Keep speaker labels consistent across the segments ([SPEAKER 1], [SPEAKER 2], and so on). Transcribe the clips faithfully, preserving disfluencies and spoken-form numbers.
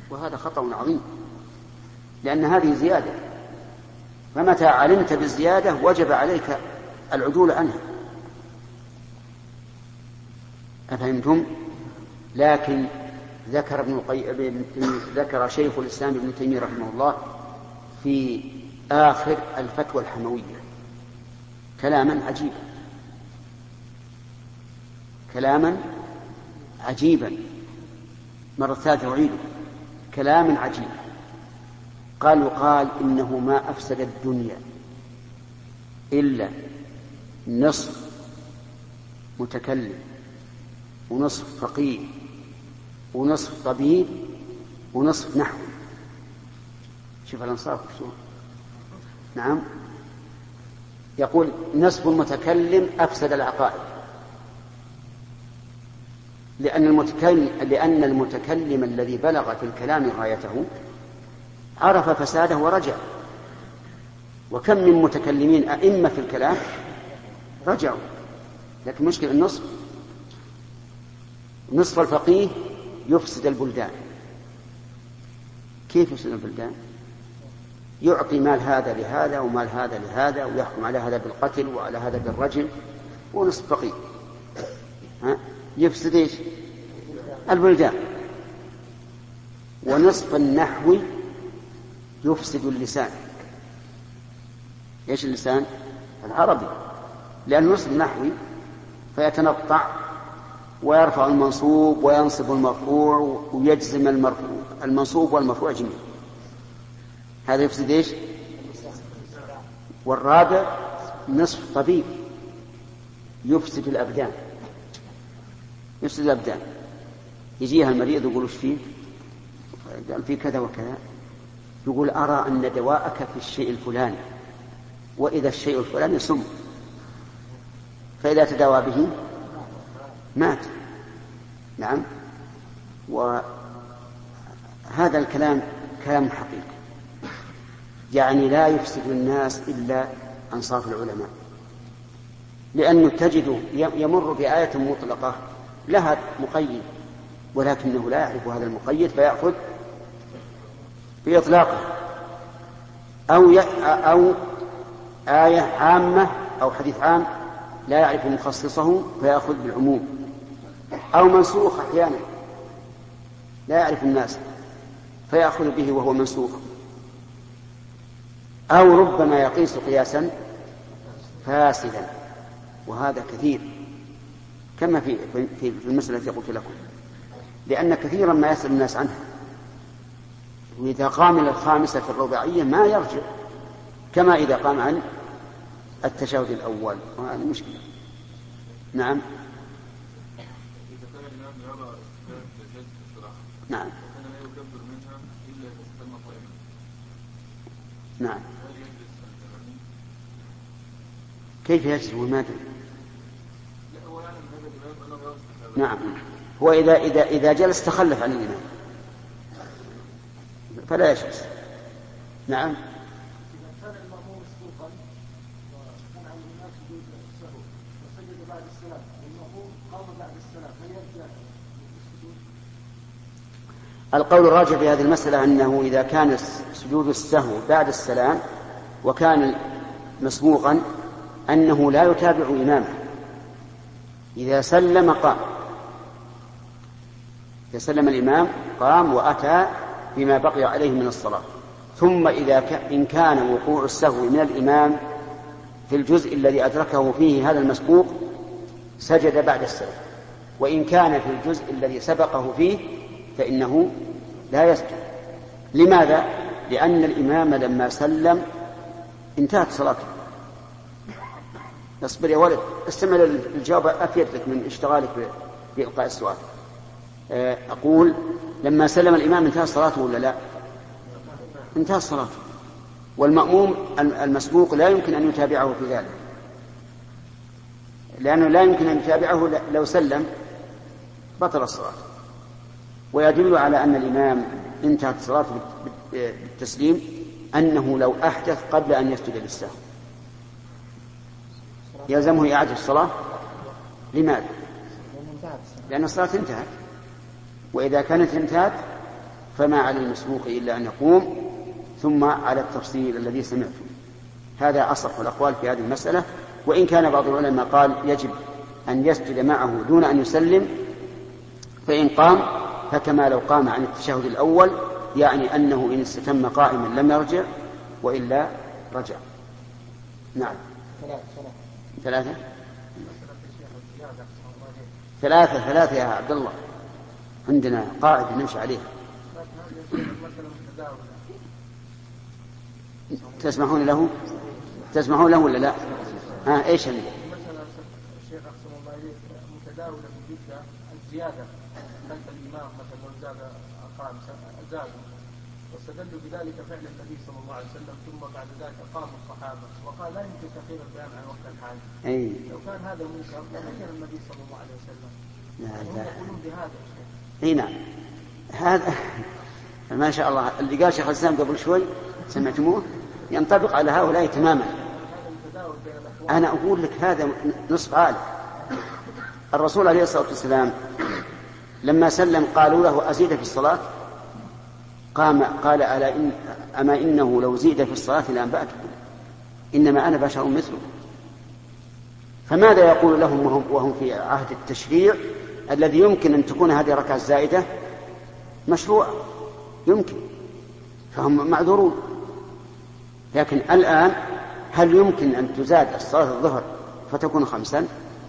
[SPEAKER 1] وهذا خطأ عظيم، لأن هذه زيادة، فمتى علمت بالزيادة وجب عليك العدول عنها. أفهمتم؟ لكن ذكر ابن القيم ذكر شيخ الإسلام ابن تيمية رحمه الله في آخر الفتوى الحموية كلاما عجيبا كلاما عجيبا مرة ثالثة أعيده، كلاما عجيبا. قال وقال إنه ما أفسد الدنيا إلا نصف متكلم ونصف فقيه ونصف طبيب ونصف نحو. شوف الأنصاف شو. نعم، يقول نصف المتكلم أفسد العقائد، لأن المتكلم, لأن المتكلم الذي بلغ في الكلام غايته عرف فساده ورجع. وكم من متكلمين أئمة في الكلام رجعوا، لكن مشكلة النصف نصف الفقيه يفسد البلدان. كيف يفسد البلدان؟ يعطي مال هذا لهذا ومال هذا لهذا ويحكم على هذا بالقتل وعلى هذا بالرجم، ونصف فقيه ها يفسد ايش؟ البلدان. ونصف النحو يفسد اللسان. ايش اللسان؟ العربي، لأن نصف النحوي فيتنطع ويرفع المنصوب وينصب المرفوع ويجزم المرفوع المنصوب والمرفوع جميعا، هذا يفسد ايش؟ والرابع نصف طبيب يفسد الأبدان. يفسد الأبدان، يجيها المريض يقول وش فيه؟ قال فيه كذا وكذا، يقول أرى أن دواءك في الشيء الفلاني، وإذا الشيء الفلاني سم، فإذا تداوى به مات. نعم، وهذا الكلام كلام حقيقي، يعني لا يفسد الناس إلا أنصاف العلماء، لأنه تجد يمر بآية مطلقة لها مقيد ولكنه لا يعرف هذا المقيد فيأخذ بإطلاقه، أو أو آية عامة أو حديث عام لا يعرف مخصصه فيأخذ بالعموم، أو منسوخ أحيانا لا يعرف الناس فيأخذ به وهو منسوخ، أو ربما يقيس قياسا فاسدا، وهذا كثير كما في في المسألة التي قلت لكم، لأن كثيرا ما يسأل الناس عنها، وإذا قام إلى الخامسة في الرباعية ما يرجع كما إذا قام عن التشهد الأول، وهذه مشكلة. نعم نعم نعم كيف يجلس وما أدري؟ نعم، هو إذا إذا إذا جلس تخلف عن الإمام فلا يجلس. نعم، القول الراجح في هذه المسألة أنه إذا كان سجود السهو بعد السلام وكان مسبوقا أنه لا يتابع إمامه، إذا سلم قام، إذا سلم الإمام قام وأتى بما بقي عليه من الصلاة، ثم إذا ك... إن كان وقوع السهو من الإمام في الجزء الذي أدركه فيه هذا المسبوق سجد بعد السلام، وإن كان في الجزء الذي سبقه فيه فإنه لا يسجد. لماذا؟ لأن الإمام لما سلم انتهت صلاته. اصبر يا ولد، استمع للجواب أفيد لك من اشتغالك بإلقاء السؤال. أقول لما سلم الإمام انتهى صلاته ولا لا؟ انتهى صلاته، والمأموم المسبوق لا يمكن أن يتابعه في ذلك، لأنه لا يمكن أن يتابعه لو سلم بطل الصلاة. ويدل على أن الإمام انتهت صلاته بالتسليم أنه لو أحدث قبل أن يسجد للسهو يلزمه إعادة الصلاة. لماذا؟ لأن الصلاة انتهت، وإذا كانت انتهت فما على المسبوق إلا أن يقوم، ثم على التفصيل الذي سمعته. هذا أصح الأقوال في هذه المسألة، وإن كان بعض العلماء قال يجب أن يسجد معه دون أن يسلم، فإن قام فكما لو قام عن التشهد الأول، يعني أنه إن استتم قائما لم يرجع وإلا رجع. نعم. ثلاثة ثلاثة ثلاثة يا عبد الله، عندنا قاعدة نمشي عليها. تسمحون له تسمحون له ولا لا؟ ها ايش اللي
[SPEAKER 2] مثلا الشيخ احسن الله اليك متداوله جدا الزياده خلف الامام، مثلا لو زاد اقام زاد، واستدلوا بذلك فعل النبي صلى الله عليه وسلم، ثم بعد ذلك اقام الصحابه وقال لا يمكن تاخير البيان عن وقت الحاجه.
[SPEAKER 1] أي.
[SPEAKER 2] لو كان هذا منكر لبين النبي صلى الله عليه وسلم.
[SPEAKER 1] لا
[SPEAKER 2] هم يقولون بهذا.
[SPEAKER 1] اي نعم، هذا ما شاء الله اللي قال شيخ الإسلام قبل شوي سمعتموه ينطبق على هؤلاء تماما. أنا أقول لك هذا نصف عالم. الرسول عليه الصلاة والسلام لما سلم قالوا له أزيد في الصلاة، قام قال ألا إن أما إنه لو زيد في الصلاة لأنبأتكم، إنما أنا بشر مثله. فماذا يقول لهم وهم, وهم في عهد التشريع الذي يمكن أن تكون هذه الركعة الزائدة مشروع يمكن، فهم معذورون. لكن الآن هل يمكن أن تزاد الصلاة الظهر فتكون خمسا؟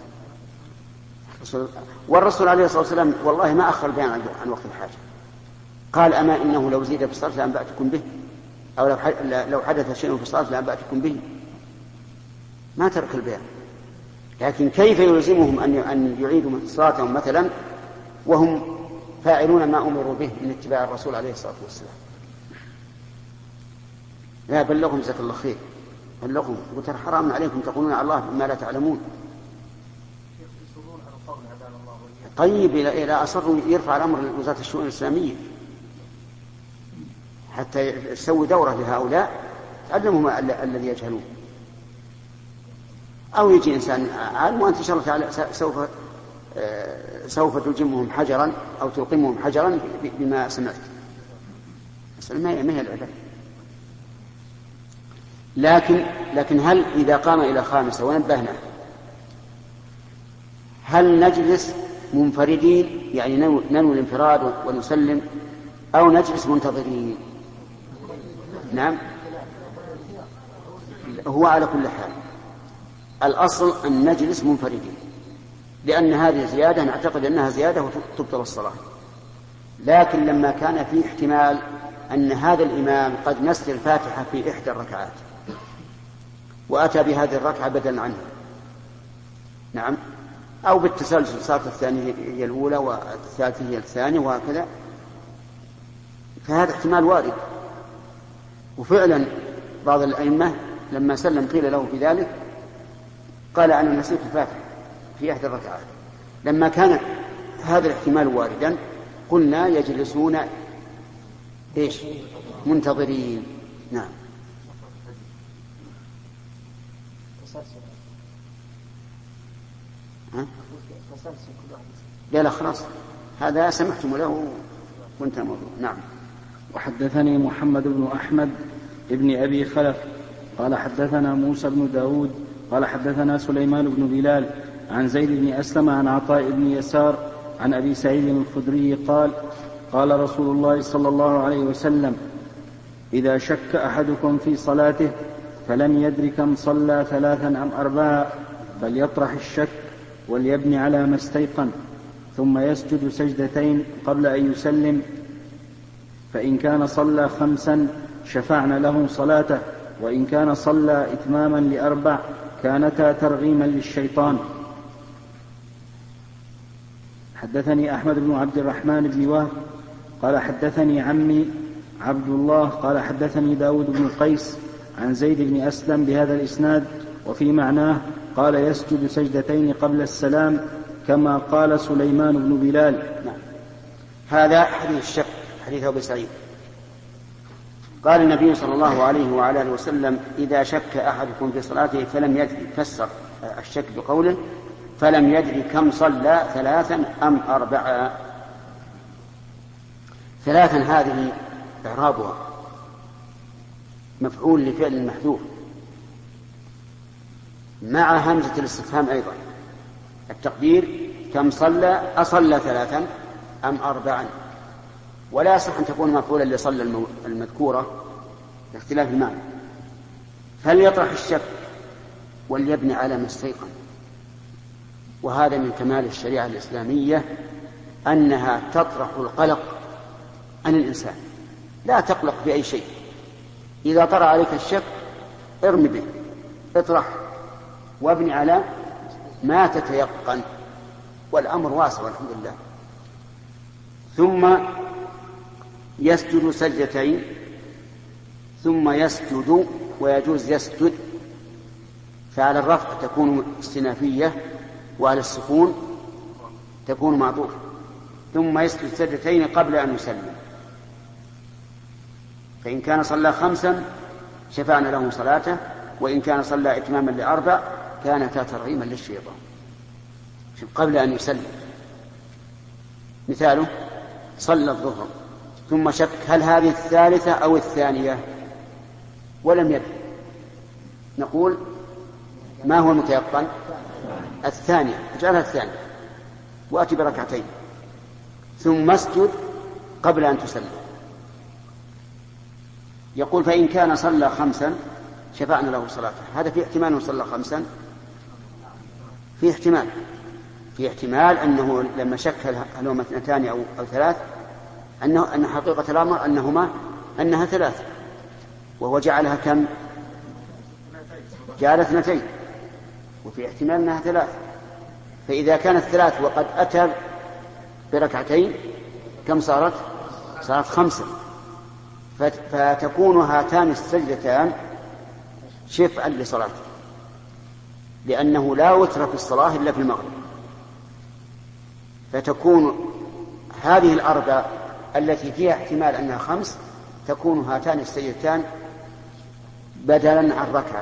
[SPEAKER 1] والرسول عليه الصلاة والسلام والله ما أخر البيان عن وقت الحاجة، قال أما إنه لو زيد في الصلاة لأنبأتكم به، أو لو حدث شيء في الصلاة لأنبأتكم به، ما ترك البيان. لكن كيف يلزمهم أن يعيدوا صلاتهم مثلا وهم فاعلون ما أمروا به من اتباع الرسول عليه الصلاة والسلام؟ لا بلغهم جزاك الله خير، بلغهم وترى حرام عليكم تقولون على الله ما لا تعلمون. طيب إذا أصروا يرفع الأمر لوزارة الشؤون الإسلامية حتى يسوي دورة لهؤلاء تعلمهم الذي يجهلون، أو يجي إنسان عالم وأنت إن شاء الله تعالى سوف سوف تلجمهم حجرا أو تلقمهم حجرا بما سمعت. ما هي العبادة. لكن لكن هل إذا قام إلى خامسة ونبهنا هل نجلس منفردين يعني ننوي الانفراد ونسلم، أو نجلس منتظرين؟ نعم، هو على كل حال الأصل أن نجلس منفردين، لأن هذه زيادة نعتقد أنها زيادة وتبطل الصلاة. لكن لما كان في احتمال أن هذا الإمام قد نسي الفاتحة في إحدى الركعات وأتى بهذه الركعة بدلا عنها، نعم، أو بالتسلسل صارت الثانية هي الأولى والثالثة هي الثانية وهكذا، فهذا احتمال وارد. وفعلا بعض الأئمة لما سلم قيل له في ذلك قال أنا نسيت الفاتحة في إحدى الركعات. لما كان هذا الاحتمال واردا قلنا يجلسون إيش؟ منتظرين. نعم. ها؟ لا لا خلاص هذا سمحتم له وانتهى الموضوع. نعم.
[SPEAKER 3] وحدثني محمد بن أحمد ابن أبي خلف قال حدثنا موسى بن داود قال حدثنا سليمان بن بلال عن زيد بن أسلم عن عطاء بن يسار عن أبي سعيد الخدري قال قال رسول الله صلى الله عليه وسلم إذا شك أحدكم في صلاته فلم يدر كم صلى ثلاثا أم أربعا فليطرح الشك وليبني على ما استيقن، ثم يسجد سجدتين قبل أن يسلم، فإن كان صلى خمسا شفعنا له صلاته، وإن كان صلى إتماما لأربع كانتا ترغيما للشيطان. حدثني أحمد بن عبد الرحمن بن وهب قال حدثني عمي عبد الله قال حدثني داود بن قيس عن زيد بن أسلم بهذا الإسناد وفي معناه قال يسجد سجدتين قبل السلام كما قال سليمان بن بلال.
[SPEAKER 1] نعم. هذا حديث الشك، حديث أبي سعيد. قال النبي صلى الله عليه وعلى آله وسلم إذا شك أحدكم في صلاته فلم يدري، فسر الشك بقوله فلم يدري كم صلى ثلاثا أم أربعا، ثلاثا هذه إعرابها مفعول لفعل محذوف مع همزة الاستفهام أيضا. التقدير كم صلى، أصلى ثلاثا أم أربعا، ولا يصح أن تكون مفعولا لصلى المذكورة لاختلاف المعنى. فليطرح الشك وليبني على ما استيقن. وهذا من كمال الشريعة الإسلامية أنها تطرح القلق عن الإنسان. لا تقلق بأي شيء، إذا طرأ عليك الشك ارم به، اطرح وابني على ما تتيقن، والأمر واسع والحمد لله. ثم يسجد سجدتين، ثم يسجد، ويجوز يسجد، فعلى الرفع تكون استنافية وعلى السكون تكون معطوفة. ثم يسجد سجدتين قبل أن يسلم، فإن كان صلى خمسا شفعنا له صلاته، وإن كان صلى إتماما لأربع كانتا ترغيما للشيطان قبل أن يسلم. مثاله صلى الظهر ثم شك هل هذه الثالثة أو الثانية ولم يدري، نقول ما هو المتيقن؟ الثانية، اجعلها الثانية وأتي بركعتين، ثم اسجد قبل أن تسلم. يقول فإن كان صلى خمسا شفعنا له صلاته. هذا في احتمال أنه صلى خمسا، في احتمال في احتمال أنه لما شك هل هما اثنتان أو, أو ثلاث أنه أن حقيقة الأمر أنهما أنها ثلاث، وهو جعلها كم؟ جعل اثنتين، وفي احتمال أنها ثلاث. فإذا كانت ثلاث وقد أتى بركعتين كم صارت؟ صارت خمسة. فتكون هاتان السجدتان شفعا لصلاته، لأنه لا وتر في الصلاة إلا في المغرب. فتكون هذه الأربع التي فيها احتمال أنها خمس تكون هاتان السجدتان بدلا عن ركعة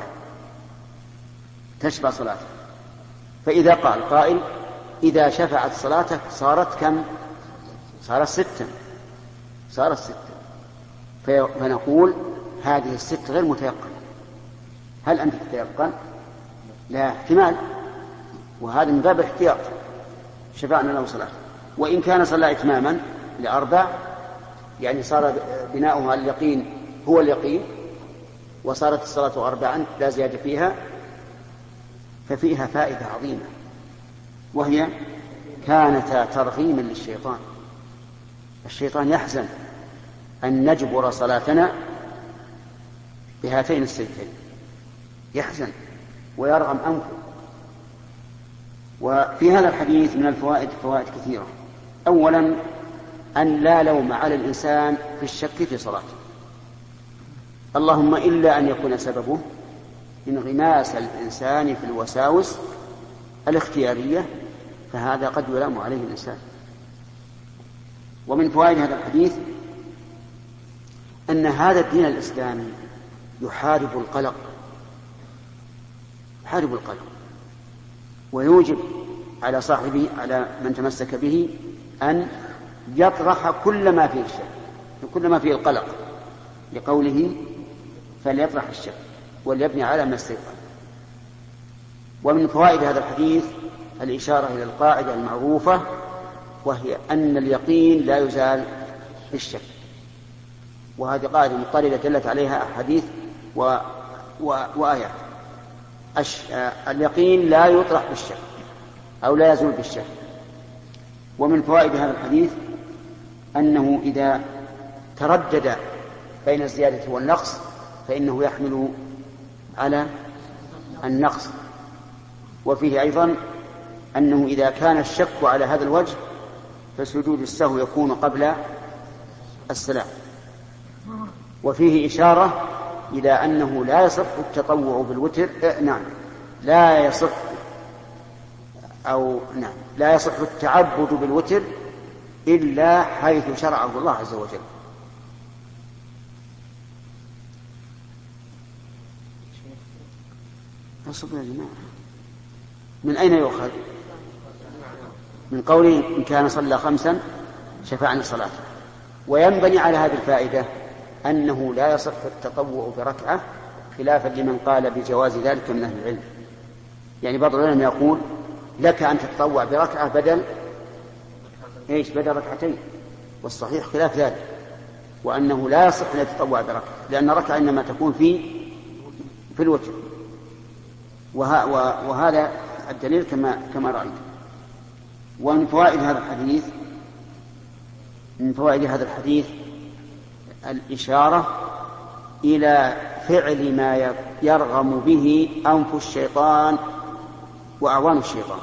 [SPEAKER 1] تشفع صلاته. فإذا قال قائل إذا شفعت صلاتك صارت كم؟ صارت ستا، صارت ستا. فنقول هذه الست غير متيقن. هل أنت تتيقن؟ لا، احتمال، وهذا من باب احتياط شفعنا له صلاة. وإن كان صلى إتماما لأربع يعني صار بناؤها اليقين هو اليقين وصارت الصلاة أربعا لا زيادة فيها، ففيها فائدة عظيمة، وهي كانتا ترغيما للشيطان. الشيطان يحزن أن نجبر صلاتنا بهاتين السجدتين، يحزن ويرغم أنفه. وفي هذا الحديث من الفوائد فوائد كثيرة. أولا أن لا لوم على الإنسان في الشك في صلاته، اللهم إلا أن يكون سببه انغماس الإنسان في الوساوس الاختيارية، فهذا قد يلام عليه الإنسان. ومن فوائد هذا الحديث أن هذا الدين الإسلامي يحارب القلق، يحارب القلق ويوجب على صاحبه على من تمسك به أن يطرح كل ما فيه الشك، كل ما فيه القلق، لقوله فليطرح الشك وليبني على ما استيقن. ومن فوائد هذا الحديث الإشارة إلى القاعدة المعروفة، وهي أن اليقين لا يزال بالشك، وهذه قاعدة مضطردة دلت عليها أحاديث و... و... وآيات. أش... اليقين لا يطرح بالشك أو لا يزول بالشك. ومن فوائد هذا الحديث أنه إذا تردد بين الزيادة والنقص فإنه يحمل على النقص. وفيه أيضا أنه إذا كان الشك على هذا الوجه فسجود السهو يكون قبل السلام. وفيه إشارة إلى أنه لا يصح التطوع بالوتر، اه نعم لا يصح أو نعم لا يصح التعبد بالوتر إلا حيث شرعه الله عز وجل. أصبر يا جماعة، من أين يؤخذ؟ من قوله إن كان صلى خمسا شفعنا صلاته، وينبني على هذه الفائدة أنه لا يصح التطوع بركعة خلافا لمن قال بجواز ذلك من أهل العلم. يعني بعض العلماء يقول لك أن تتطوع بركعة بدل إيش بدل ركعتين، والصحيح خلاف ذلك، وأنه لا يصح أن يتطوع بركعة، لأن ركعة إنما تكون في في الوتر، وه وهذا الدليل كما كما رأيت. ومن فوائد هذا الحديث من فوائد هذا الحديث الإشارة إلى فعل ما يرغم به أنف الشيطان وأعوان الشيطان،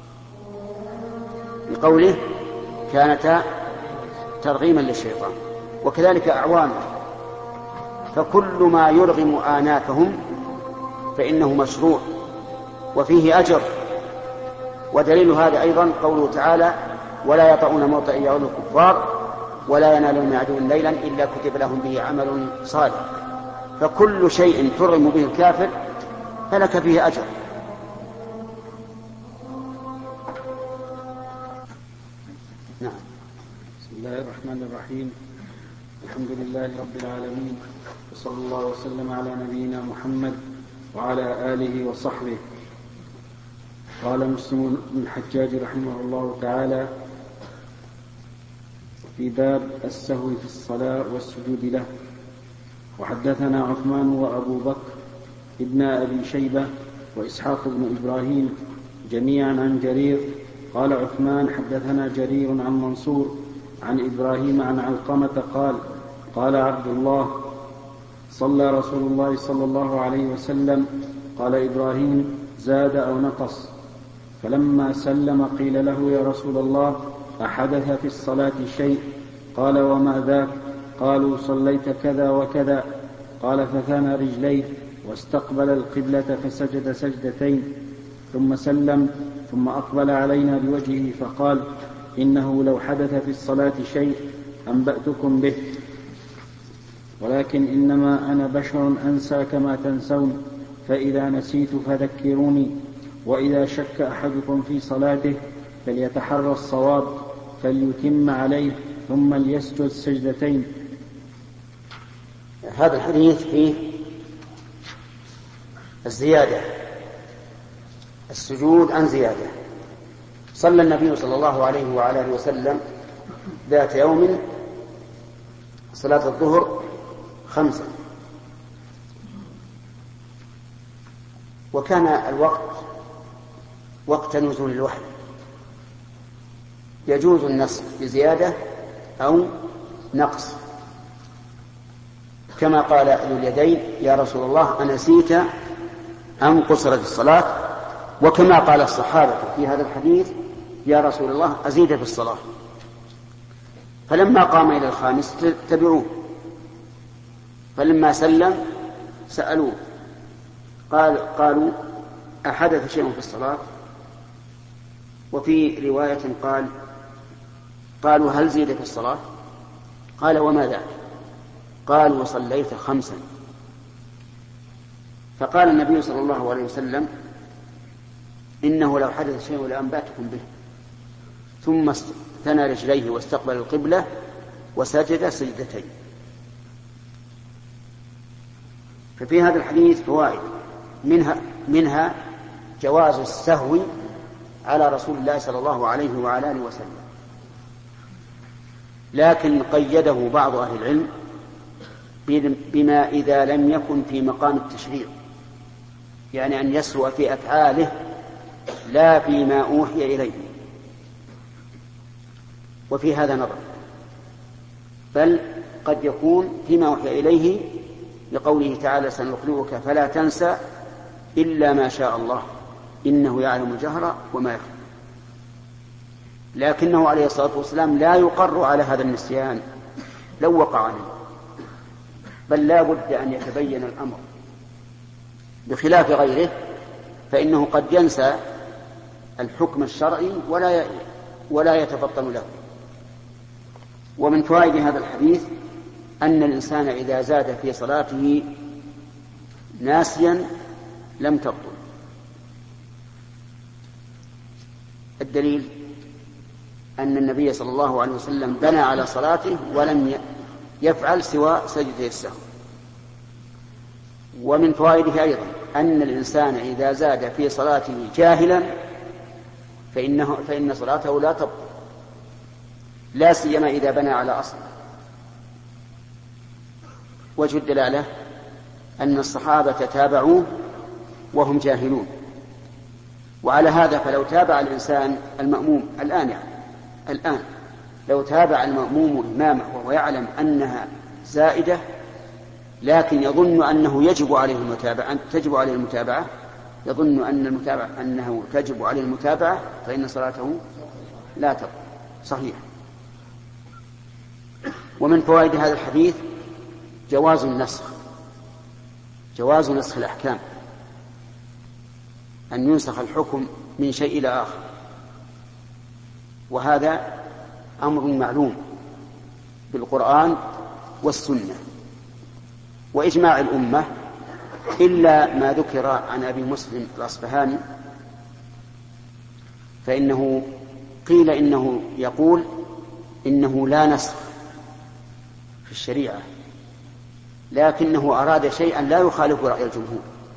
[SPEAKER 1] بقوله كانتا ترغيما للشيطان، وكذلك أعوانه، فكل ما يرغم آنافهم فإنه مشروع وفيه أجر. ودليل هذا أيضا قوله تعالى ولا يطعون موطئ يعود الكفار ولا ينالون من عدو ليلا إلا كتب لهم به عمل صالح. فكل شيء ترغم به الكافر فلك فيه أجر.
[SPEAKER 3] نعم. بسم الله الرحمن الرحيم. الحمد لله رب العالمين، وصلى الله وسلم على نبينا محمد وعلى آله وصحبه. قال مسلم بن الحجاج رحمه الله تعالى في باب السهو في الصلاة والسجود له. وحدثنا عثمان وأبو بكر ابن أبي شيبة وإسحاق بن إبراهيم جميعا عن جرير. قال عثمان حدثنا جرير عن منصور عن إبراهيم عن علقمة قال قال عبد الله صلى رسول الله صلى الله عليه وسلم. قال إبراهيم زاد أو نقص. فلما سلم قيل له يا رسول الله أحدث في الصلاة شيء؟ قال وما ذاك؟ قالوا صليت كذا وكذا. قال فثنى رجليه واستقبل القبلة فسجد سجدتين ثم سلم ثم أقبل علينا بوجهه فقال إنه لو حدث في الصلاة شيء أنبأتكم به، ولكن إنما أنا بشر أنسى كما تنسون، فإذا نسيت فذكروني. وإذا شك أحدكم في صلاته فليتحرى الصواب فليتم عليه ثم ليسجد سجدتين.
[SPEAKER 1] هذا الحديث فيه الزيادة، السجود عن زيادة. صلى النبي صلى الله عليه وعلى آله وسلم ذات يوم صلاة الظهر خمسة، وكان الوقت وقت نزول الوحي، يجوز النص بزيادة أو نقص، كما قال ذو اليدين يا رسول الله أنسيت أم قصرت الصلاة؟ وكما قال الصحابة في هذا الحديث يا رسول الله أزيد في الصلاة. فلما قام إلى الخامس تبعوه، فلما سلم سألوه قال قالوا أحدث شيء في الصلاة؟ وفي رواية قال قالوا هل زيد في الصلاة؟ قال وما ذاك؟ قالوا صليت خمسا. فقال النبي صلى الله عليه وسلم إنه لو حدث شيء لأنبأتكم به. ثم ثنى رجليه واستقبل القبلة وسجد سجدتين. ففي هذا الحديث فوائد، منها, منها جواز السهو على رسول الله صلى الله عليه وعلى آله وسلم، لكن قيده بعض أهل العلم بما إذا لم يكن في مقام التشريع، يعني أن يسهو في أفعاله لا فيما أوحي إليه. وفي هذا نظر، بل قد يكون فيما أوحي إليه لقوله تعالى سنقرئك فلا تنسى إلا ما شاء الله إنه يعلم الجهر وما يخفى. لكنه عليه الصلاة والسلام لا يقر على هذا النسيان لو وقع عليه، بل لا بد أن يتبين الأمر، بخلاف غيره فإنه قد ينسى الحكم الشرعي ولا ولا يتفطن له. ومن فوائد هذا الحديث أن الإنسان إذا زاد في صلاته ناسيا لم تبطل. الدليل أن النبي صلى الله عليه وسلم بنى على صلاته ولم يفعل سوى سجدة السهو. ومن فوائده أيضا أن الإنسان إذا زاد في صلاته جاهلا فإنه فإن صلاته لا تبطل، لا سيما إذا بنى على أصل. وجه الدلالة أن الصحابة تابعوه وهم جاهلون، وعلى هذا فلو تابع الإنسان المأموم الآن يعني الآن لو تابع المأموم إمامه وهو يعلم أنها زائدة لكن يظن أنه يجب عليه المتابعة تجب عليه المتابعة يظن أن المتابعة أنه تجب عليه المتابعة فإن صلاته لا تبطل صحيح. ومن فوائد هذا الحديث جواز النسخ جواز نسخ الأحكام، أن ينسخ الحكم من شيء إلى آخر، وهذا أمر معلوم بالقرآن والسنة وإجماع الأمة، إلا ما ذكر عن أبي مسلم الأصفهاني فإنه قيل إنه يقول إنه لا نسخ في الشريعة، لكنه أراد شيئا لا يخالف رأي الجمهور،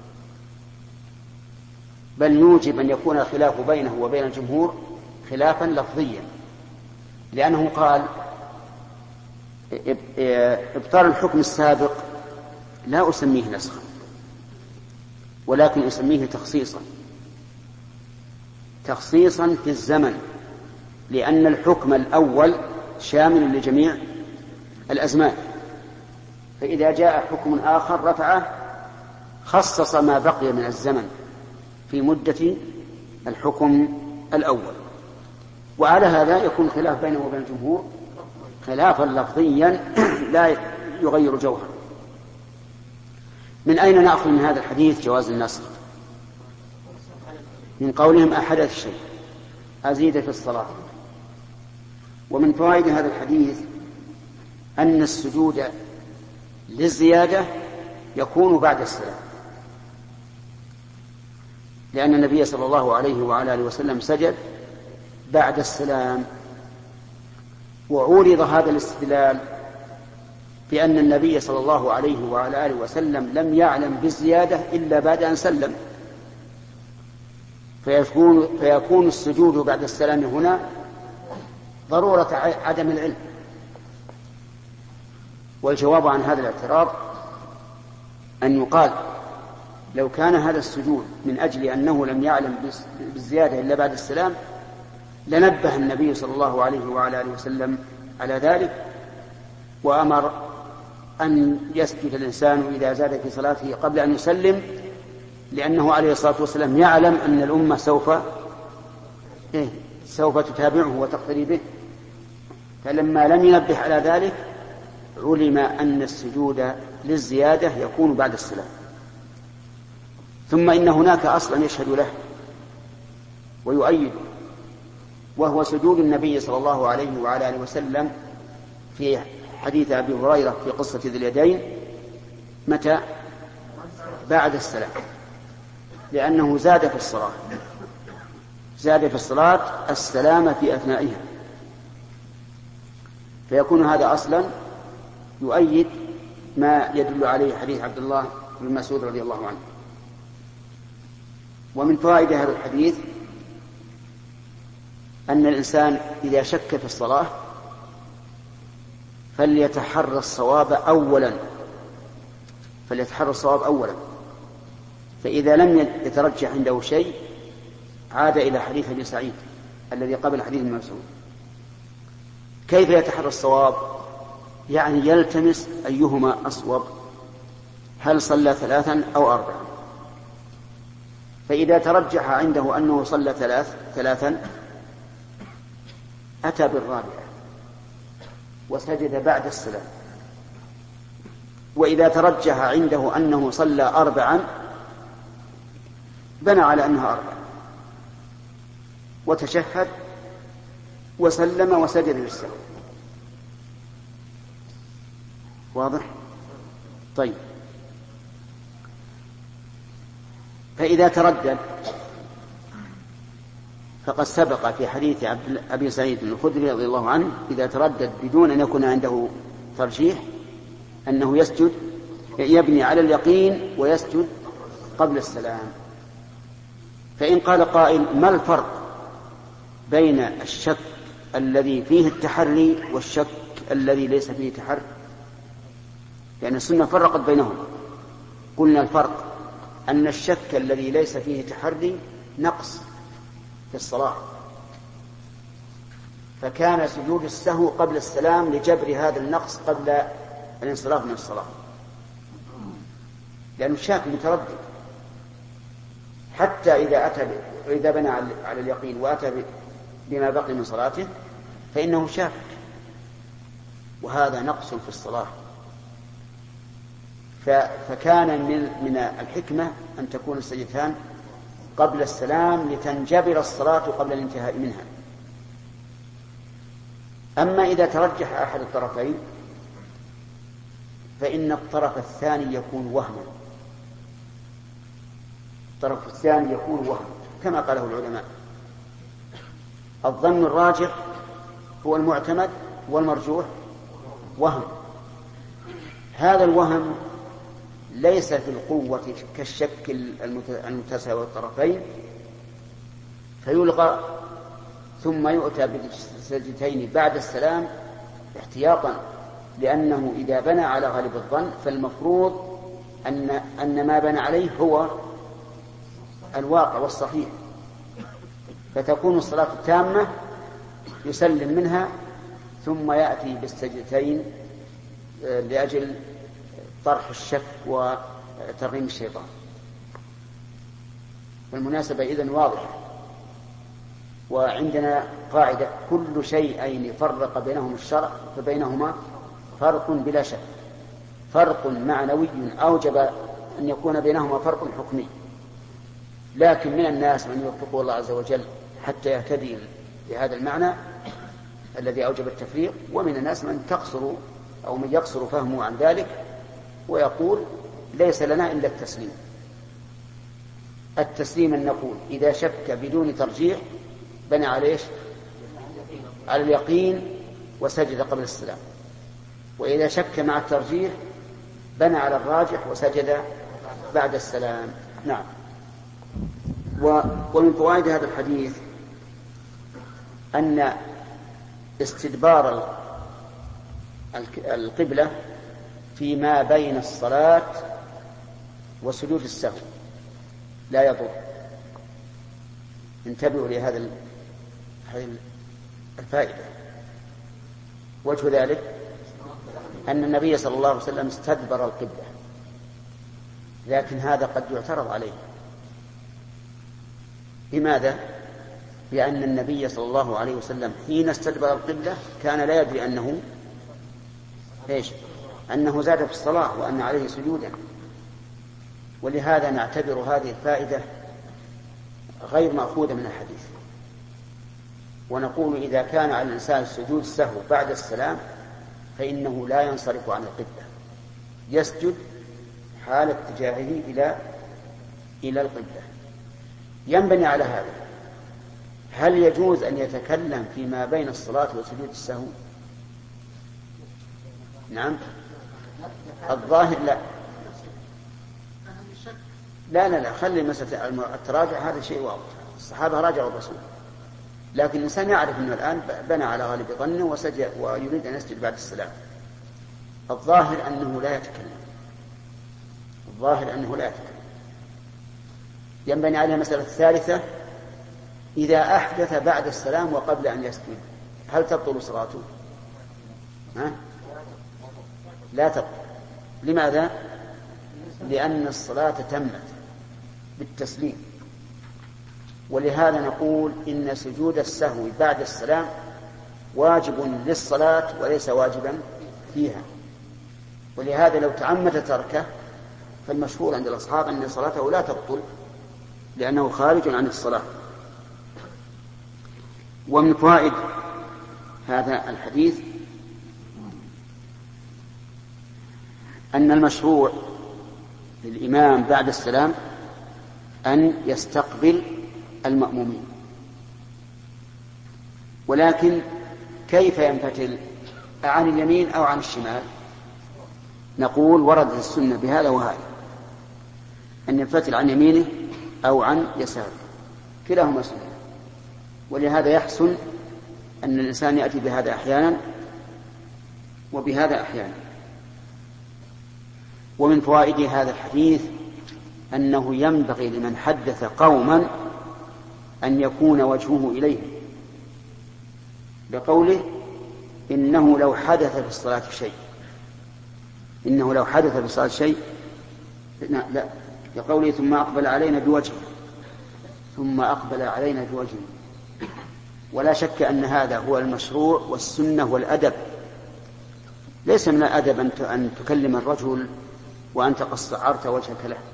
[SPEAKER 1] بل يوجب أن يكون الخلاف بينه وبين الجمهور خلافا لفظيا، لأنه قال إبطال الحكم السابق لا أسميه نسخا ولكن أسميه تخصيصا تخصيصا في الزمن، لأن الحكم الأول شامل لجميع الأزمان، فإذا جاء حكم آخر رفعه خصص ما بقي من الزمن في مدة الحكم الأول. وعلى هذا يكون خلاف بينه وبين الجمهور خلافا لفظيا لا يغير جوهر. من أين نأخذ من هذا الحديث جواز النسخ؟ من قولهم أحدث شيء أزيد في الصلاة. ومن فوائد هذا الحديث أن السجود للزيادة يكون بعد السلام، لأن النبي صلى الله عليه وعلى آله وسلم سجد بعد السلام، وعورض هذا الاستدلال بأن النبي صلى الله عليه وعلى آله وسلم لم يعلم بالزيادة إلا بعد أن سلم، فيكون, فيكون السجود بعد السلام هنا ضرورة عدم العلم. والجواب عن هذا الاعتراض أن يقال لو كان هذا السجود من أجل أنه لم يعلم بالزيادة إلا بعد السلام لنبه النبي صلى الله عليه وعلى آله وسلم على ذلك، وأمر أن يسجد الإنسان إذا زاد في صلاته قبل أن يسلم، لأنه عليه الصلاة والسلام يعلم أن الأمة سوف إيه سوف تتابعه وتقتدي به، فلما لم ينبه على ذلك علم أن السجود للزيادة يكون بعد السلام. ثم إن هناك أصلا يشهد له ويؤيد، وهو سجود النبي صلى الله عليه وعلى آله وسلم في حديث أبي هريرة في قصة ذي اليدين متى؟ بعد السلام، لأنه زاد في الصلاة زاد في الصلاة السلام في أثنائها، فيكون هذا أصلا يؤيد ما يدل عليه حديث عبد الله بن مسعود رضي الله عنه. ومن فوائد هذا الحديث أن الإنسان إذا شك في الصلاة فليتحرى الصواب أولا فليتحرى الصواب أولا فإذا لم يترجح عنده شيء عاد إلى حديث أبي سعيد الذي قبل حديث ابن مسعود. كيف يتحرى الصواب؟ يعني يلتمس أيهما أصوب، هل صلى ثلاثا أو أربعا، فإذا ترجح عنده أنه صلى ثلاث ثلاثا أتى بالرابعة وسجد بعد السلام، وإذا ترجح عنده أنه صلى أربعا بنى على أنها أربعا وتشهد وسلم وسجد للسهو. واضح؟ طيب، فإذا تردد فقد سبق في حديث أبي سعيد الخدري رضي الله عنه إذا تردد بدون أن يكون عنده ترجيح أنه يسجد يبني على اليقين ويسجد قبل السلام. فإن قال قائل ما الفرق بين الشك الذي فيه التحري والشك الذي ليس فيه تحري؟ لأن السنة فرقت بينهم. قلنا الفرق أن الشك الذي ليس فيه تحري نقص في الصلاة، فكان سجود السهو قبل السلام لجبر هذا النقص قبل الانصراف من الصلاة، لأنه شاك متردد. حتى إذا أتى إذا بنى على اليقين وأتى بما بقي من صلاته فإنه شاك، وهذا نقص في الصلاة. فكان من من الحكمة أن تكون السجدتان قبل السلام لتنجبر الصلاة قبل الانتهاء منها. أما إذا ترجح أحد الطرفين فإن الطرف الثاني يكون وهما، الطرف الثاني يكون وهم كما قاله العلماء. الظن الراجح هو المعتمد والمرجوح وهم. هذا الوهم ليس في القوة كالشك المتساوي الطرفين فيلغى ثم يؤتى بالسجدتين بعد السلام احتياطا، لأنه إذا بنى على غالب الظن فالمفروض أن أن ما بنى عليه هو الواقع والصحيح، فتكون الصلاة التامة يسلم منها ثم يأتي بالسجدتين لأجل طرح الشك وترغيم الشيطان. والمناسبة إذن واضحة. وعندنا قاعدة كل شيئين فرق بينهم الشرع فبينهما فرق بلا شك. فرق معنوي أوجب أن يكون بينهما فرق حكمي، لكن من الناس من يوفقه الله عز وجل حتى يهتدي بهذا المعنى الذي أوجب التفريق، ومن الناس من تقصر أو من يقصر فهمه عن ذلك ويقول ليس لنا إلا التسليم. التسليم أن نقول إذا شك بدون ترجيح بنى على إيش؟ على اليقين وسجد قبل السلام، وإذا شك مع الترجيح بنى على الراجح وسجد بعد السلام. نعم. ومن فوائد هذا الحديث أن استدبار القبلة فيما بين الصلاة وسجود السهو لا يضر. انتبهوا لهذا الفائدة. وجه ذلك أن النبي صلى الله عليه وسلم استدبر القبلة، لكن هذا قد يعترض عليه. لماذا؟ لأن النبي صلى الله عليه وسلم حين استدبر القبلة كان لا يدري أنه إيش؟ أنه زاد في الصلاة وأن عليه سجودا. ولهذا نعتبر هذه الفائدة غير مأخوذة من الحديث، ونقول إذا كان على الإنسان السجود السهو بعد السلام فإنه لا ينصرف عن القبلة، يسجد حال اتجاهه إلى إلى القبلة. ينبني على هذا هل يجوز أن يتكلم فيما بين الصلاة وسجود السهو؟ نعم. الظاهر لا لا لا, لا. خلي مسألة التراجع هذا شيء واضح، الصحابة راجعوا الرسول، لكن الإنسان يعرف أنه الآن بنى على غالب ظنه وسجد ويريد أن يسجد بعد السلام. الظاهر أنه لا يتكلم، الظاهر أنه لا يتكلم. ينبني عليها مسألة الثالثة: إذا أحدث بعد السلام وقبل أن يسجد هل تبطل صلاته؟ ها؟ لا تبطل. لماذا؟ لأن الصلاة تمت بالتسليم. ولهذا نقول إن سجود السهو بعد السلام واجب للصلاة وليس واجبا فيها. ولهذا لو تعمد تركه فالمشهور عند الأصحاب أن صلاته لا تبطل لأنه خارج عن الصلاة. ومن فوائد هذا الحديث أن المشروع للإمام بعد السلام أن يستقبل المأمومين ولكن كيف ينفتل، عن اليمين أو عن الشمال؟ نقول وردت السنة بهذا وهذا، أن ينفتل عن يمينه أو عن يساره، كلاهما سنة. ولهذا يحسن أن الإنسان يأتي بهذا أحيانا وبهذا أحيانا. ومن فوائد هذا الحديث أنه ينبغي لمن حدث قوما أن يكون وجهه إليه، بقوله إنه لو حدث في الصلاة شيء، إنه لو حدث في الصلاة شيء لا، بقوله ثم أقبل علينا بوجهه، ثم أقبل علينا بوجهه. ولا شك أن هذا هو المشروع والسنة والأدب. ليس من الأدب أن تكلم الرجل وأنت قد استعرت وجهك له.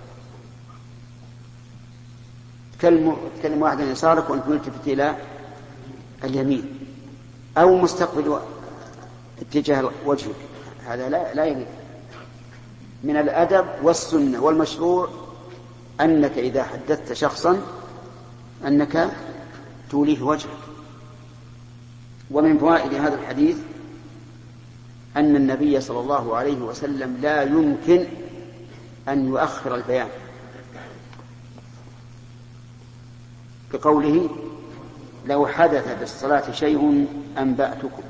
[SPEAKER 1] تكلم, تكلم واحد عن يسارك وأنت ملتفت إلى اليمين أو مستقبل اتجاه وجهك، هذا لا, لا يليق. من الأدب والسنة والمشروع أنك إذا حدثت شخصا أنك توليه وجهك. ومن فوائد هذا الحديث أن النبي صلى الله عليه وسلم لا يمكن أن يؤخر البيان، بقوله لو حدث بالصلاة شيء أنبأتكم،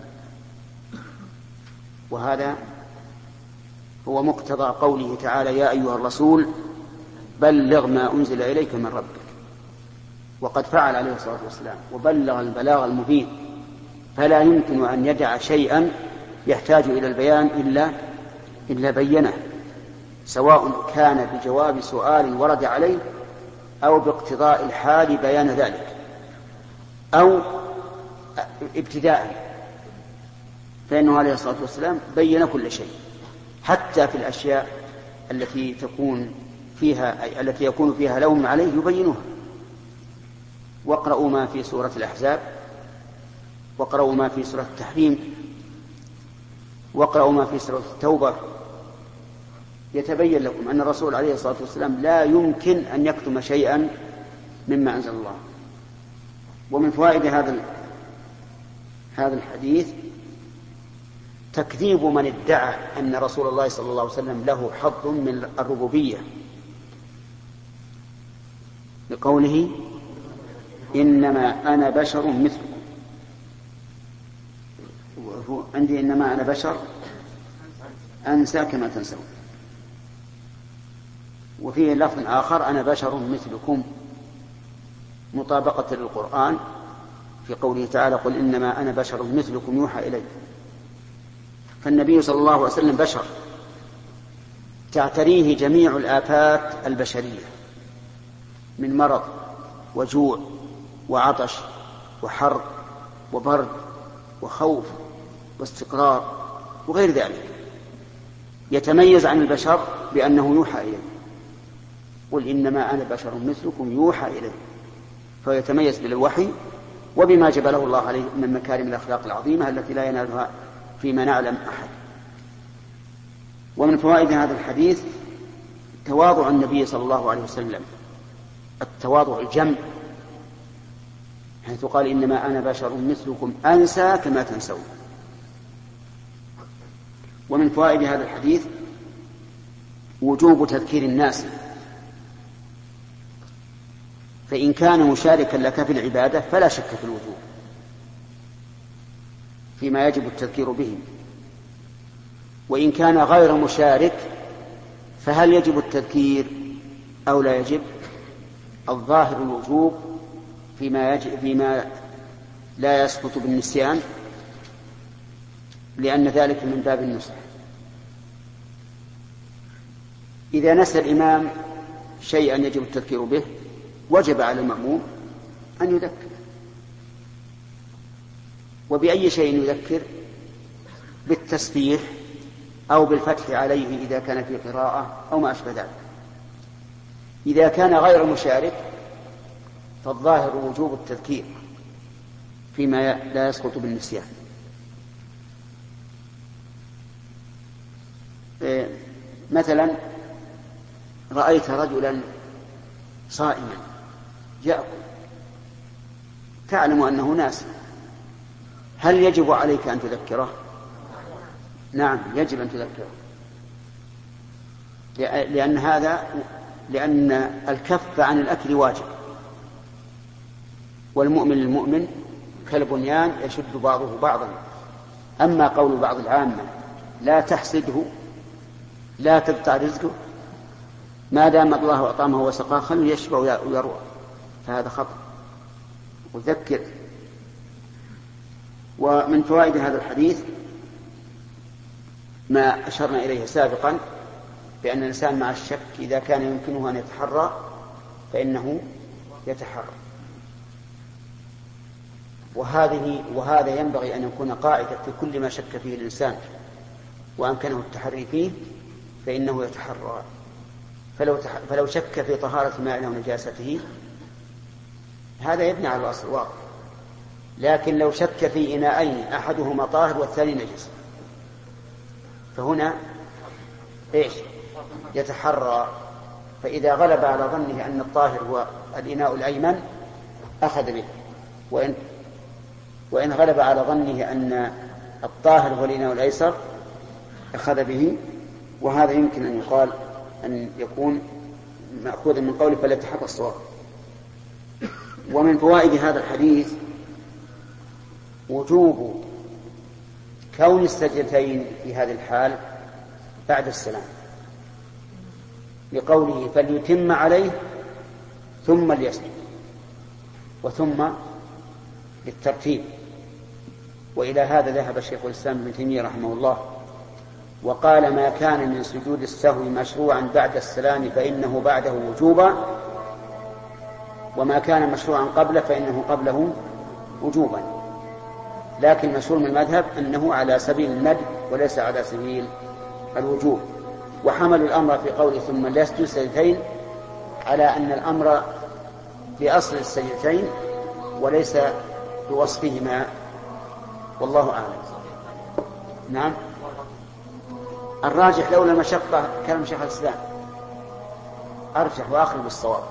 [SPEAKER 1] وهذا هو مقتضى قوله تعالى يا أيها الرسول بلغ ما أنزل إليك من ربك. وقد فعل عليه الصلاة والسلام وبلغ البلاغ المبين، فلا يمكن أن يدع شيئا يحتاج إلى البيان إلا, إلا بينه، سواء كان بجواب سؤال ورد عليه أو باقتضاء الحال بيان ذلك أو ابتداء، فإنه عليه الصلاة والسلام بين كل شيء، حتى في الأشياء التي تكون فيها التي يكون فيها لوم عليه يبينها. واقرأوا ما في سورة الأحزاب، واقرأوا ما في سورة التحريم، واقرأوا ما في سورة التوبة، يتبين لكم أن الرسول عليه الصلاة والسلام لا يمكن أن يكتم شيئا مما أنزل الله. ومن فوائد هذا هذا الحديث تكذيب من ادعى أن رسول الله صلى الله عليه وسلم له حظ من الربوبية، بقوله إنما أنا بشر مثلكم. عندي إنما أنا بشر أنسى كما تنسون، وفيه لفظ آخر أنا بشر مثلكم، مطابقة للقرآن في قوله تعالى قل إنما أنا بشر مثلكم يوحى إلي. فالنبي صلى الله عليه وسلم بشر تعتريه جميع الآفات البشرية من مرض وجوع وعطش وحر وبرد وخوف واستقرار وغير ذلك. يتميز عن البشر بأنه يوحى إليه، قل إنما أنا بشر مثلكم يوحى إليه، فيتميز بالوحي وبما جبله الله عليه من مكارم الأخلاق العظيمة التي لا ينالها فيما نعلم أحد. ومن فوائد هذا الحديث تواضع النبي صلى الله عليه وسلم، التواضع الجم، حيث قال إنما أنا بشر مثلكم أنسى كما تنسون. ومن فوائد هذا الحديث وجوب تذكير الناس، فإن كان مشاركا لك في العبادة فلا شك في الوجوب فيما يجب التذكير به، وإن كان غير مشارك فهل يجب التذكير أو لا يجب؟ الظاهر الوجوب فيما, يجب فيما لا يسقط بالنسيان، لأن ذلك من باب النصح. إذا نسى الإمام شيئا يجب التذكير به وجب على المأموم أن يذكر. وبأي شيء يذكر؟ بالتسبيح أو بالفتح عليه إذا كان في قراءة أو ما أشبه ذلك. إذا كان غير مشارك فالظاهر وجوب التذكير فيما لا يسقط بالنسيان. مثلا رأيت رجلا صائما يأكل، تعلم أنه ناس، هل يجب عليك أن تذكره؟ نعم يجب أن تذكره، لأن هذا لأن الكف عن الأكل واجب، والمؤمن للمؤمن كالبنيان يشد بعضه بعضا. أما قول بعض العامة لا تحسده لا تقطع رزقه ما دام الله أطعمه وسقاه خليه يشبع ويروى، فهذا خطأ. وذكر. ومن فوائد هذا الحديث ما أشرنا إليه سابقا بأن الإنسان مع الشك إذا كان يمكنه أن يتحرى فإنه يتحرى، وهذه وهذا ينبغي أن يكون قاعدة في كل ما شك فيه الإنسان وأمكنه التحري فيه فإنه يتحرى. فلو, تح... فلو شك في طهارة ماء أو نجاسته هذا يبني على الأصل واضح، لكن لو شك في إناءين أحدهما طاهر والثاني نجس فهنا إيش؟ يتحرى. فإذا غلب على ظنه أن الطاهر هو الإناء الأيمن أخذ به، وإن, وإن غلب على ظنه أن الطاهر هو الإناء الأيسر أخذ به. وهذا يمكن أن يقال أن يكون مأخوذا من قوله فليتحرى الصواب. ومن فوائد هذا الحديث وجوب كون السجدتين في هذه الحال بعد السلام، لقوله فليتم عليه ثم ليسجد، وثم بالترتيب. وإلى هذا ذهب الشيخ الإسلام ابن تيمية رحمه الله وقال ما كان من سجود السهو مشروعا بعد السلام فإنه بعده وجوبا، وما كان مشروعا قبله فإنه قبله وجوبا. لكن مشهور من المذهب أنه على سبيل الندب وليس على سبيل الوجوب. وحملوا الأمر في قوله ثم ليسجد السجدتين على أن الأمر في أصل السجدتين وليس بوصفهما، والله أعلم. نعم الراجح لولا المشقة كلام شيخ الإسلام أرجح وأقرب الصواب،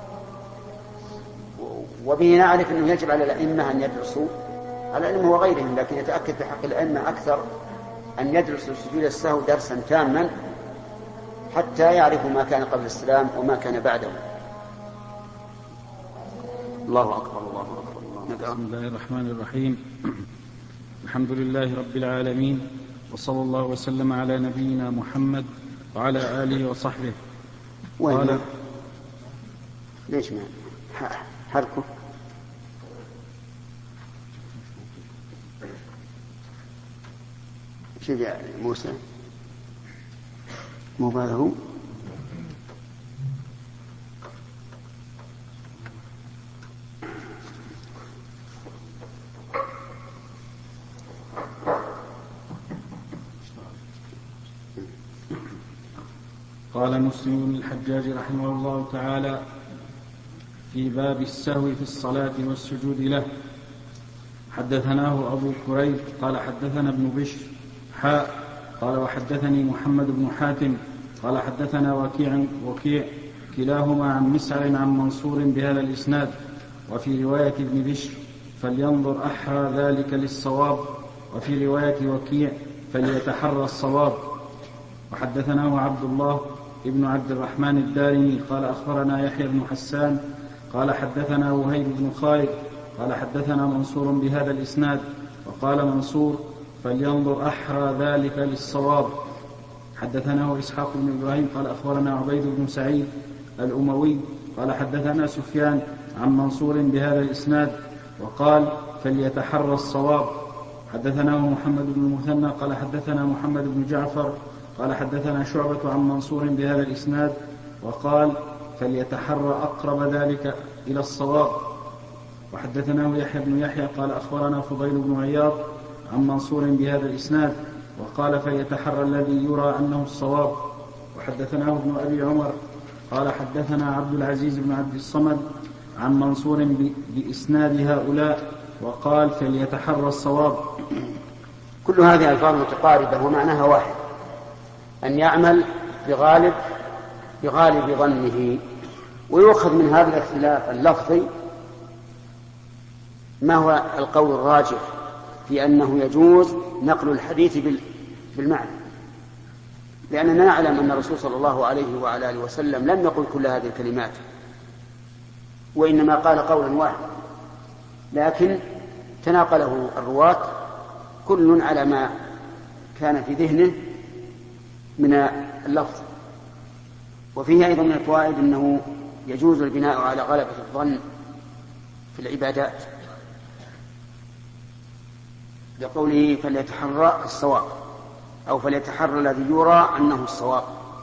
[SPEAKER 1] وبه نعرف أنه يجب على الأئمة أن يدرسوا على الأئمة وغيرهم، لكن يتأكد في حق الأئمة أكثر أن يدرسوا سجود السهو درسا تاما حتى يعرفوا ما كان قبل السلام وما كان بعده. الله أكبر الله أكبر الله.
[SPEAKER 3] بسم الله الرحمن الرحيم. الحمد لله رب العالمين، وصلى الله وسلم على نبينا محمد وعلى آله وصحبه.
[SPEAKER 1] قال ليش ما حركه شجع موسى مو باله.
[SPEAKER 3] قال مسلم بن الحجاج رحمه الله تعالى في باب السهو في الصلاة والسجود له: حدثناه أبو كريب قال حدثنا ابن بشر حاء قال وحدثني محمد بن حاتم قال حدثنا وكيع وكيع كلاهما عن مسعر عن منصور بهذا الإسناد. وفي رواية ابن بشر فلينظر أحرى ذلك للصواب، وفي رواية وكيع فليتحرى الصواب. وحدثناه عبد الله ابن عبد الرحمن الدارمي قال أخبرنا يحيى بن حسان قال حدثنا وهيب بن خالد قال حدثنا منصور بهذا الإسناد. وقال منصور فلينظر أحرى ذلك للصواب. حدثناه إسحاق بن إبراهيم قال أخبرنا عبيد بن سعيد الأموي قال حدثنا سفيان عن منصور بهذا الإسناد وقال فليتحرى الصواب. حدثناه محمد بن المثنى قال حدثنا محمد بن جعفر قال حدثنا شعبة عن منصور بهذا الإسناد وقال فليتحرى أقرب ذلك إلى الصواب. وحدثناه يحيى بن يحيى قال أخبرنا فضيل بن عياض عن منصور بهذا الإسناد وقال فليتحرى الذي يرى أنه الصواب. وحدثناه ابن أبي عمر قال حدثنا عبد العزيز بن عبد الصمد عن منصور بإسناد هؤلاء وقال فليتحرى الصواب.
[SPEAKER 1] كل هذه ألفاظ متقاربة ومعناها واحد، أن يعمل بغالب بغالب ظنه. ويؤخذ من هذا الاختلاف اللفظي ما هو القول الراجح في أنه يجوز نقل الحديث بالمعنى، لأننا نعلم أن الرسول صلى الله عليه وعلى آله وسلم لم يقل كل هذه الكلمات، وإنما قال قولا واحدا، لكن تناقله الرواة كل على ما كان في ذهنه من اللفظ. وفيه أيضا من الفوائد أنه يجوز البناء على غلبة الظن في العبادات، لقوله فليتحرى الصواب، أو فليتحرى الذي يرى أنه الصواب.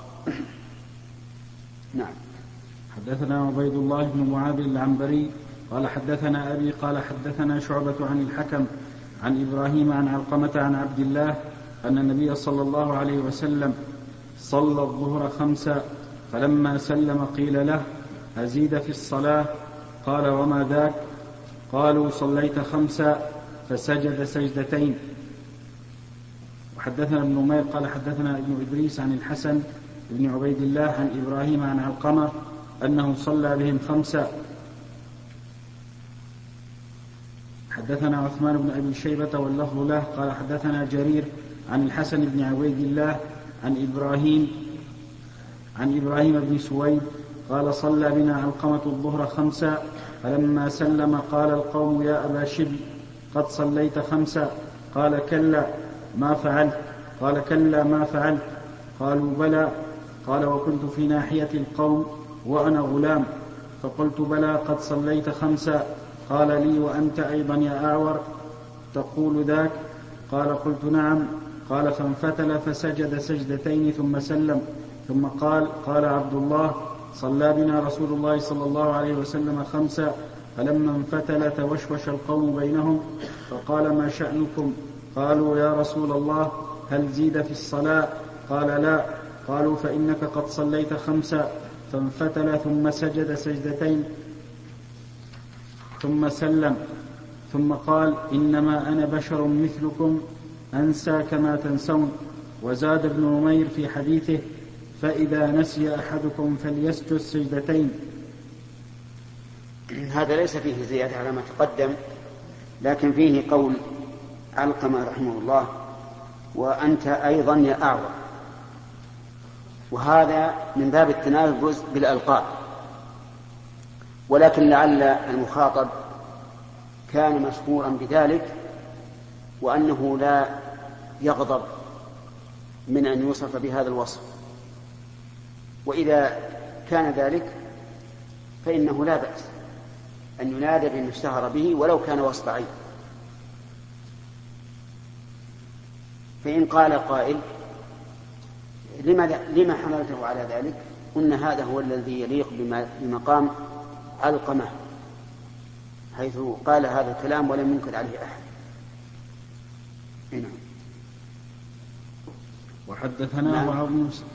[SPEAKER 1] نعم.
[SPEAKER 3] حدثنا عبيد الله بن معاذ العنبري قال حدثنا أبي قال حدثنا شعبة عن الحكم عن إبراهيم عن علقمة عن عبد الله أن النبي صلى الله عليه وسلم صلى الظهر خمسا، فلما سلم قيل له أزيد في الصلاة؟ قال وما ذاك؟ قالوا صليت خمسا، فسجد سجدتين. وحدثنا ابن نمير قال حدثنا ابن إدريس عن الحسن بن عبيد الله عن إبراهيم عن علقمة أنه صلى بهم خمسا. حدثنا عثمان بن أبي شيبة واللفظ له قال حدثنا جرير عن الحسن بن عبيد الله عن إبراهيم عن إبراهيم بن سويد قال صلى بنا علقمة الظهر خمسا، فلما سلم قال القوم يا أبا شبل قد صليت خمسا؟ قال كلا ما فعلت؟ قال كلا ما فعلت؟ قالوا بلى. قال وكنت في ناحية القوم وأنا غلام، فقلت بلى قد صليت خمسا. قال لي وأنت أيضا يا أعور تقول ذاك؟ قال قلت نعم. قال فانفتل فسجد سجدتين ثم سلم، ثم قال قال عبد الله صلى بنا رسول الله صلى الله عليه وسلم خمسا، فلما انفتل توشوش القوم بينهم فقال ما شأنكم؟ قالوا يا رسول الله هل زيد في الصلاة؟ قال لا. قالوا فإنك قد صليت خمسا. فانفتل ثم سجد سجدتين ثم سلم، ثم قال إنما أنا بشر مثلكم أنسى كما تنسون. وزاد ابن نمير في حديثه فإذا نسي أحدكم فليسجد سجدتين.
[SPEAKER 1] هذا ليس فيه زيادة على ما تقدم، لكن فيه قول علقمة رحمه الله وأنت أيضا يا أعور، وهذا من باب التنافس بالألقاب، ولكن لعل المخاطب كان مشهورا بذلك وأنه لا يغضب من أن يوصف بهذا الوصف، وإذا كان ذلك فإنه لا بأس أن ينادى بما اشتهر به ولو كان وصف عين. فإن قال قائل لما, لما حملته على ذلك؟ قلنا هذا هو الذي يليق بمقام علقمة، حيث قال هذا الكلام ولم ينكر عليه أحد. هنا.
[SPEAKER 3] وحدثنا وعظ موسى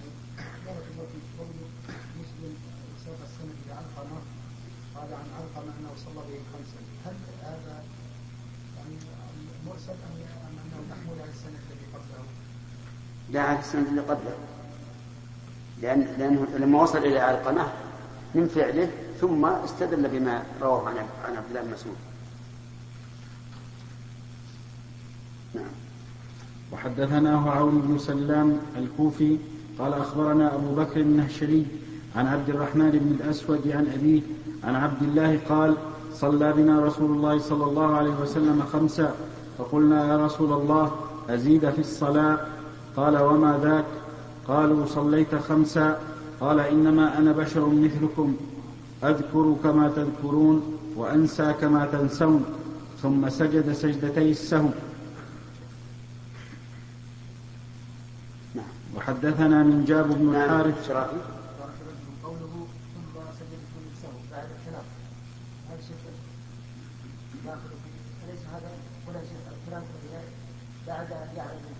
[SPEAKER 4] قال عن علقمة أنه صلى به خمسا، هل هذا يعني مرسل أم أنه محمول على السنة الذي قبله؟
[SPEAKER 1] لا، على السنة اللي قبله، لأن لأنه لما وصل إلى علقمة من فعله ثم استدل بما رواه عن عبد الله بن مسعود. نعم.
[SPEAKER 3] وحدثناه عون بن سلام الكوفي قال أخبرنا أبو بكر النهشلي عن عبد الرحمن بن الأسود عن أبيه عن عبد الله قال صلى بنا رسول الله صلى الله عليه وسلم خمسا، فقلنا يا رسول الله أزيد في الصلاة؟ قال وما ذاك؟ قالوا صليت خمسا. قال إنما أنا بشر مثلكم أذكر كما تذكرون وأنسى كما تنسون. ثم سجد سجدتي السهو. وحدثنا من جاب بن الحارث
[SPEAKER 4] قوله ثم سجد السهو بعد الكلام، هذا شيء داخل فيه، أليس هذا ولا شيء الكلام بعد يعني